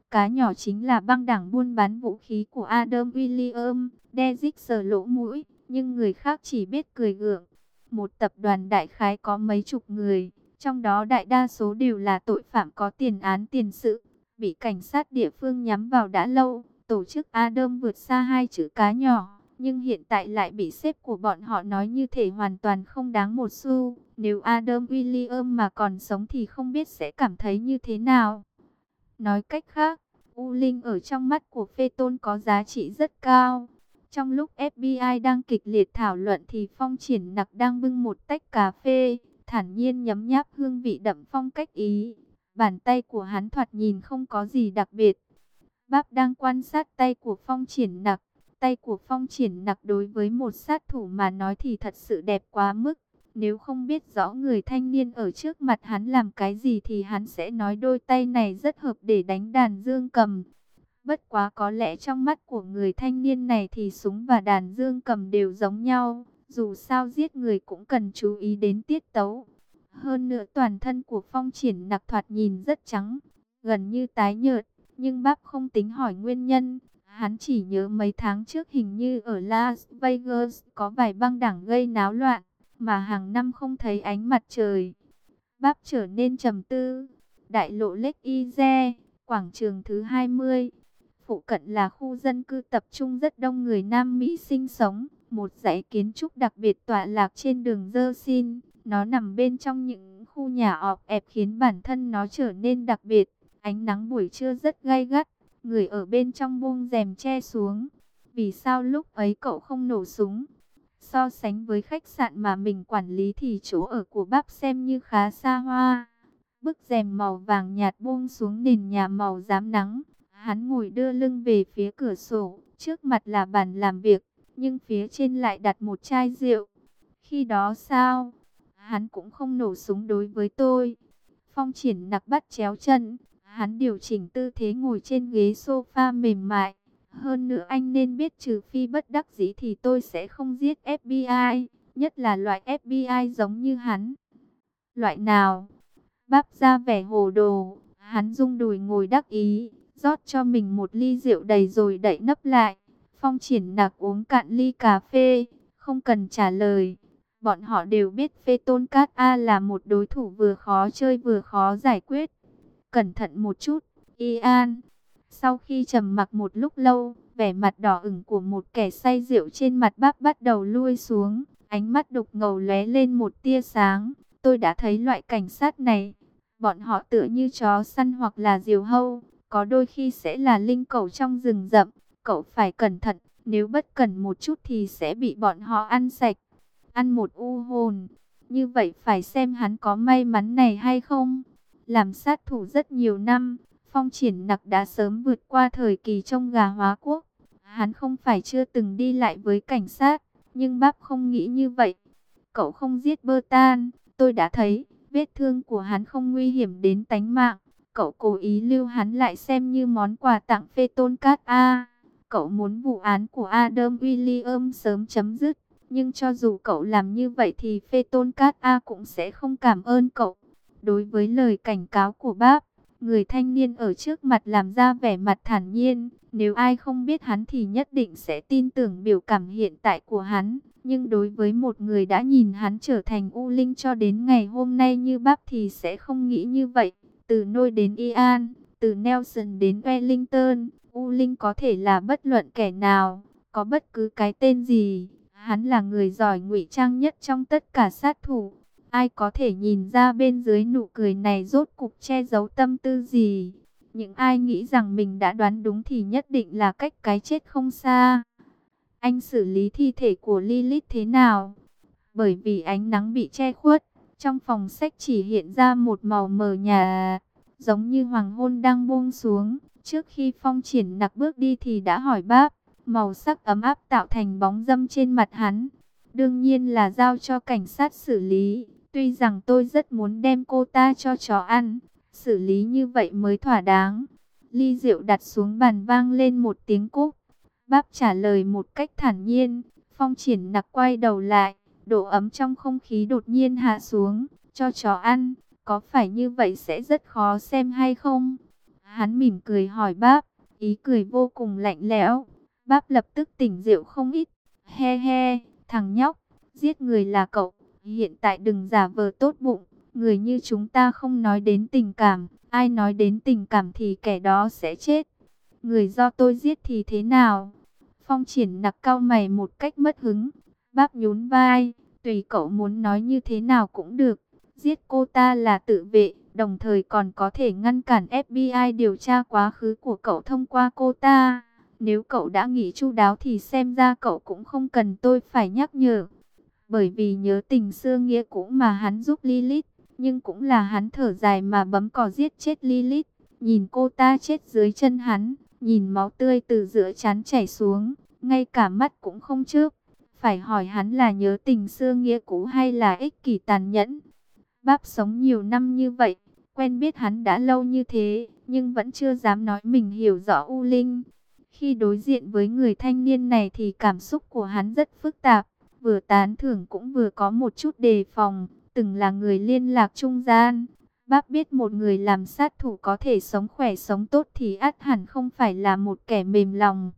Cá nhỏ chính là băng đảng buôn bán vũ khí của Adam William. Derrick sờ lỗ mũi, nhưng người khác chỉ biết cười gượng. Một tập đoàn đại khái có mấy chục người, trong đó đại đa số đều là tội phạm có tiền án tiền sự, bị cảnh sát địa phương nhắm vào đã lâu. Tổ chức Adam vượt xa hai chữ cá nhỏ, nhưng hiện tại lại bị sếp của bọn họ nói như thể hoàn toàn không đáng một xu. Nếu Adam William mà còn sống thì không biết sẽ cảm thấy như thế nào. Nói cách khác, U Linh ở trong mắt của Phê Tôn có giá trị rất cao. Trong lúc FBI đang kịch liệt thảo luận thì Phong Triển Nặc đang bưng một tách cà phê, thản nhiên nhấm nháp hương vị đậm phong cách Ý. Bàn tay của hắn thoạt nhìn không có gì đặc biệt. Báp đang quan sát tay của Phong Triển Nặc. Tay của Phong Triển Nặc đối với một sát thủ mà nói thì thật sự đẹp quá mức. Nếu không biết rõ người thanh niên ở trước mặt hắn làm cái gì thì hắn sẽ nói đôi tay này rất hợp để đánh đàn dương cầm. Bất quá có lẽ trong mắt của người thanh niên này thì súng và đàn dương cầm đều giống nhau. Dù sao giết người cũng cần chú ý đến tiết tấu. Hơn nữa toàn thân của Phong Triển Nặc thoạt nhìn rất trắng, gần như tái nhợt. Nhưng Báp không tính hỏi nguyên nhân. Hắn chỉ nhớ mấy tháng trước hình như ở Las Vegas có vài băng đảng gây náo loạn, mà hàng năm không thấy ánh mặt trời. Báp trở nên trầm tư. Đại lộ Lake Ize, quảng trường thứ 20. Phụ cận là khu dân cư tập trung rất đông người Nam Mỹ sinh sống. Một dãy kiến trúc đặc biệt tọa lạc trên đường Jersin. Nó nằm bên trong những khu nhà ọp ẹp khiến bản thân nó trở nên đặc biệt. Ánh nắng buổi trưa rất gay gắt. Người ở bên trong buông rèm che xuống. Vì sao lúc ấy cậu không nổ súng? So sánh với khách sạn mà mình quản lý thì chỗ ở của Báp xem như khá xa hoa. Bức rèm màu vàng nhạt buông xuống nền nhà màu rám nắng. Hắn ngồi đưa lưng về phía cửa sổ. Trước mặt là bàn làm việc, nhưng phía trên lại đặt một chai rượu. Khi đó sao? Hắn cũng không nổ súng đối với tôi. Phong Triển Nặc bắt chéo chân. Hắn điều chỉnh tư thế ngồi trên ghế sofa mềm mại. Hơn nữa anh nên biết trừ phi bất đắc dĩ thì tôi sẽ không giết FBI. Nhất là loại FBI giống như hắn. Loại nào? Báp ra vẻ hồ đồ. Hắn rung đùi ngồi đắc ý. Rót cho mình một ly rượu đầy rồi đậy nắp lại. Phong Triển Nặc uống cạn ly cà phê. Không cần trả lời. Bọn họ đều biết Phê Tôn Cát A là một đối thủ vừa khó chơi vừa khó giải quyết. Cẩn thận một chút, Ian. Sau khi trầm mặc một lúc lâu, vẻ mặt đỏ ửng của một kẻ say rượu trên mặt Báp bắt đầu lui xuống. Ánh mắt đục ngầu lóe lên một tia sáng. Tôi đã thấy loại cảnh sát này. Bọn họ tựa như chó săn hoặc là diều hâu. Có đôi khi sẽ là linh cẩu trong rừng rậm. Cậu phải cẩn thận. Nếu bất cẩn một chút thì sẽ bị bọn họ ăn sạch. Ăn một u hồn. Như vậy phải xem hắn có may mắn này hay không. Làm sát thủ rất nhiều năm, Phong Triển Nặc đã sớm vượt qua thời kỳ trông gà hóa quốc. Hắn không phải chưa từng đi lại với cảnh sát, nhưng Báp không nghĩ như vậy. Cậu không giết Bertan, tôi đã thấy, vết thương của hắn không nguy hiểm đến tánh mạng. Cậu cố ý lưu hắn lại xem như món quà tặng Phê Tôn Cát A. Cậu muốn vụ án của Adam William sớm chấm dứt, nhưng cho dù cậu làm như vậy thì Phê Tôn Cát A cũng sẽ không cảm ơn cậu. Đối với lời cảnh cáo của Báp, người thanh niên ở trước mặt làm ra vẻ mặt thản nhiên. Nếu ai không biết hắn thì nhất định sẽ tin tưởng biểu cảm hiện tại của hắn. Nhưng đối với một người đã nhìn hắn trở thành U Linh cho đến ngày hôm nay như Báp thì sẽ không nghĩ như vậy. Từ Nôi đến Ian, từ Nelson đến Wellington, U Linh có thể là bất luận kẻ nào, có bất cứ cái tên gì. Hắn là người giỏi ngụy trang nhất trong tất cả sát thủ. Ai có thể nhìn ra bên dưới nụ cười này rốt cục che giấu tâm tư gì? Những ai nghĩ rằng mình đã đoán đúng thì nhất định là cách cái chết không xa. Anh xử lý thi thể của Lilith thế nào? Bởi vì ánh nắng bị che khuất, trong phòng sách chỉ hiện ra một màu mờ nhạt, giống như hoàng hôn đang buông xuống. Trước khi Phong Triển Nặc bước đi thì đã hỏi Báp, màu sắc ấm áp tạo thành bóng râm trên mặt hắn. Đương nhiên là giao cho cảnh sát xử lý. Tuy rằng tôi rất muốn đem cô ta cho chó ăn, xử lý như vậy mới thỏa đáng. Ly rượu đặt xuống bàn vang lên một tiếng cúc. Báp trả lời một cách thản nhiên. Phong Triển Nặc quay đầu lại, độ ấm trong không khí đột nhiên hạ xuống. Cho chó ăn, có phải như vậy sẽ rất khó xem hay không? Hắn mỉm cười hỏi Báp, ý cười vô cùng lạnh lẽo. Báp lập tức tỉnh rượu không ít. He he, thằng nhóc, giết người là cậu. Hiện tại đừng giả vờ tốt bụng. Người như chúng ta không nói đến tình cảm. Ai nói đến tình cảm thì kẻ đó sẽ chết. Người do tôi giết thì thế nào? Phong Triển Nặc cau mày một cách mất hứng. Báp nhún vai, tùy cậu muốn nói như thế nào cũng được. Giết cô ta là tự vệ, đồng thời còn có thể ngăn cản FBI điều tra quá khứ của cậu thông qua cô ta. Nếu cậu đã nghĩ chu đáo thì xem ra cậu cũng không cần tôi phải nhắc nhở. Bởi vì nhớ tình xưa nghĩa cũ mà hắn giúp Lilith, nhưng cũng là hắn thở dài mà bấm cò giết chết Lilith. Nhìn cô ta chết dưới chân hắn, nhìn máu tươi từ giữa trán chảy xuống, ngay cả mắt cũng không chớp. Phải hỏi hắn là nhớ tình xưa nghĩa cũ hay là ích kỷ tàn nhẫn. Báp sống nhiều năm như vậy, quen biết hắn đã lâu như thế, nhưng vẫn chưa dám nói mình hiểu rõ U Linh. Khi đối diện với người thanh niên này thì cảm xúc của hắn rất phức tạp, vừa tán thưởng cũng vừa có một chút đề phòng, từng là người liên lạc trung gian. Bác biết một người làm sát thủ có thể sống khỏe sống tốt thì ắt hẳn không phải là một kẻ mềm lòng.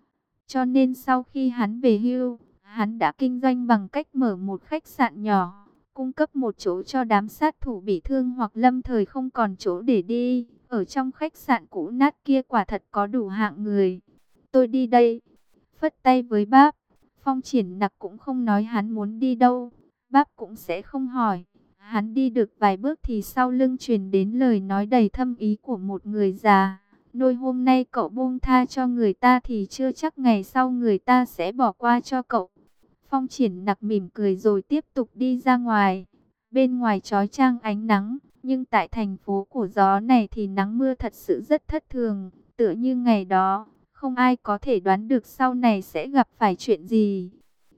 Cho nên sau khi hắn về hưu, hắn đã kinh doanh bằng cách mở một khách sạn nhỏ, cung cấp một chỗ cho đám sát thủ bị thương hoặc lâm thời không còn chỗ để đi. Ở trong khách sạn cũ nát kia quả thật có đủ hạng người. Tôi đi đây. Phất tay với Báp. Phong Triển Nặc cũng không nói hắn muốn đi đâu. Báp cũng sẽ không hỏi. Hắn đi được vài bước thì sau lưng truyền đến lời nói đầy thâm ý của một người già. Nôi hôm nay cậu buông tha cho người ta thì chưa chắc ngày sau người ta sẽ bỏ qua cho cậu. Phong Triển Nặc mỉm cười rồi tiếp tục đi ra ngoài. Bên ngoài chói chang ánh nắng, nhưng tại thành phố của gió này thì nắng mưa thật sự rất thất thường. Tựa như ngày đó, không ai có thể đoán được sau này sẽ gặp phải chuyện gì.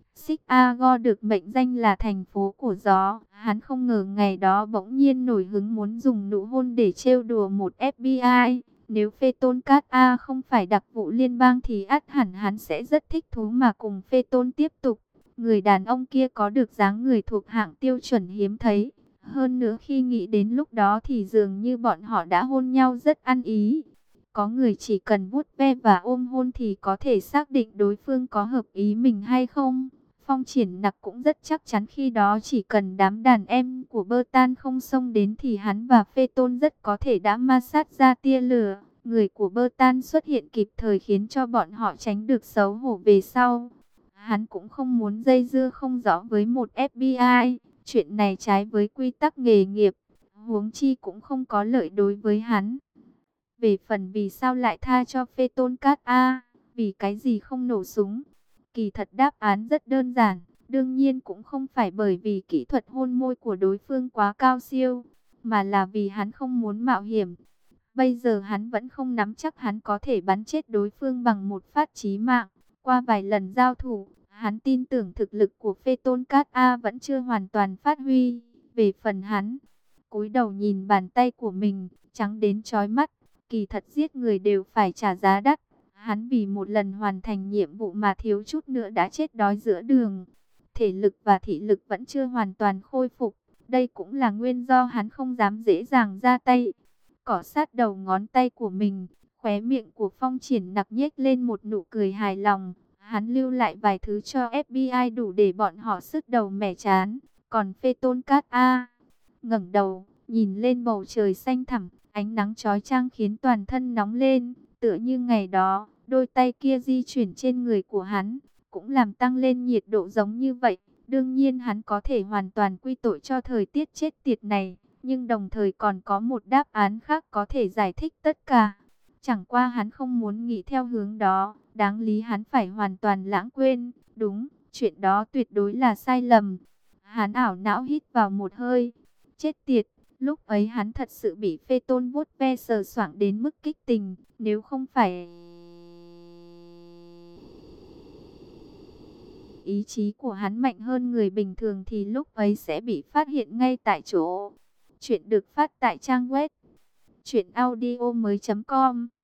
Chicago được mệnh danh là thành phố của gió. Hắn không ngờ ngày đó bỗng nhiên nổi hứng muốn dùng nụ hôn để trêu đùa một FBI. Nếu Phaeton Cat A không phải đặc vụ liên bang thì ắt hẳn hắn sẽ rất thích thú mà cùng Phaeton tiếp tục. Người đàn ông kia có được dáng người thuộc hạng tiêu chuẩn hiếm thấy. Hơn nữa khi nghĩ đến lúc đó thì dường như bọn họ đã hôn nhau rất ăn ý. Có người chỉ cần vuốt ve và ôm hôn thì có thể xác định đối phương có hợp ý mình hay không. Phong Triển Nặc cũng rất chắc chắn khi đó chỉ cần đám đàn em của Bertan không xông đến thì hắn và Phaeton rất có thể đã ma sát ra tia lửa. Người của Bertan xuất hiện kịp thời khiến cho bọn họ tránh được xấu hổ về sau. Hắn cũng không muốn dây dưa không rõ với một FBI. Chuyện này trái với quy tắc nghề nghiệp. Huống chi cũng không có lợi đối với hắn. Về phần vì sao lại tha cho Phaeton Cat A, vì cái gì không nổ súng? Kỳ thật đáp án rất đơn giản, đương nhiên cũng không phải bởi vì kỹ thuật hôn môi của đối phương quá cao siêu, mà là vì hắn không muốn mạo hiểm. Bây giờ hắn vẫn không nắm chắc hắn có thể bắn chết đối phương bằng một phát chí mạng. Qua vài lần giao thủ, hắn tin tưởng thực lực của Phaeton Cat A vẫn chưa hoàn toàn phát huy. Về phần hắn, cúi đầu nhìn bàn tay của mình, trắng đến chói mắt. Kỳ thật giết người đều phải trả giá đắt. Hắn vì một lần hoàn thành nhiệm vụ mà thiếu chút nữa đã chết đói giữa đường. Thể lực và thị lực vẫn chưa hoàn toàn khôi phục. Đây cũng là nguyên do hắn không dám dễ dàng ra tay. Cỏ sát đầu ngón tay của mình, khóe miệng của Phong Triển Nặc nhếch lên một nụ cười hài lòng. Hắn lưu lại vài thứ cho FBI đủ để bọn họ sứt đầu mẻ chán. Còn Phaeton Cat A ngẩng đầu, nhìn lên bầu trời xanh thẳm. Ánh nắng chói chang khiến toàn thân nóng lên, tựa như ngày đó, đôi tay kia di chuyển trên người của hắn, cũng làm tăng lên nhiệt độ giống như vậy. Đương nhiên hắn có thể hoàn toàn quy tội cho thời tiết chết tiệt này, nhưng đồng thời còn có một đáp án khác có thể giải thích tất cả. Chẳng qua hắn không muốn nghĩ theo hướng đó, đáng lý hắn phải hoàn toàn lãng quên. Đúng, chuyện đó tuyệt đối là sai lầm. Hắn ảo não hít vào một hơi, chết tiệt. Lúc ấy hắn thật sự bị Phaeton vuốt ve sờ soạng đến mức kích tình. Nếu không phải ý chí của hắn mạnh hơn người bình thường thì lúc ấy sẽ bị phát hiện ngay tại chỗ. Chuyện được phát tại trang web truyệnaudiomoi.com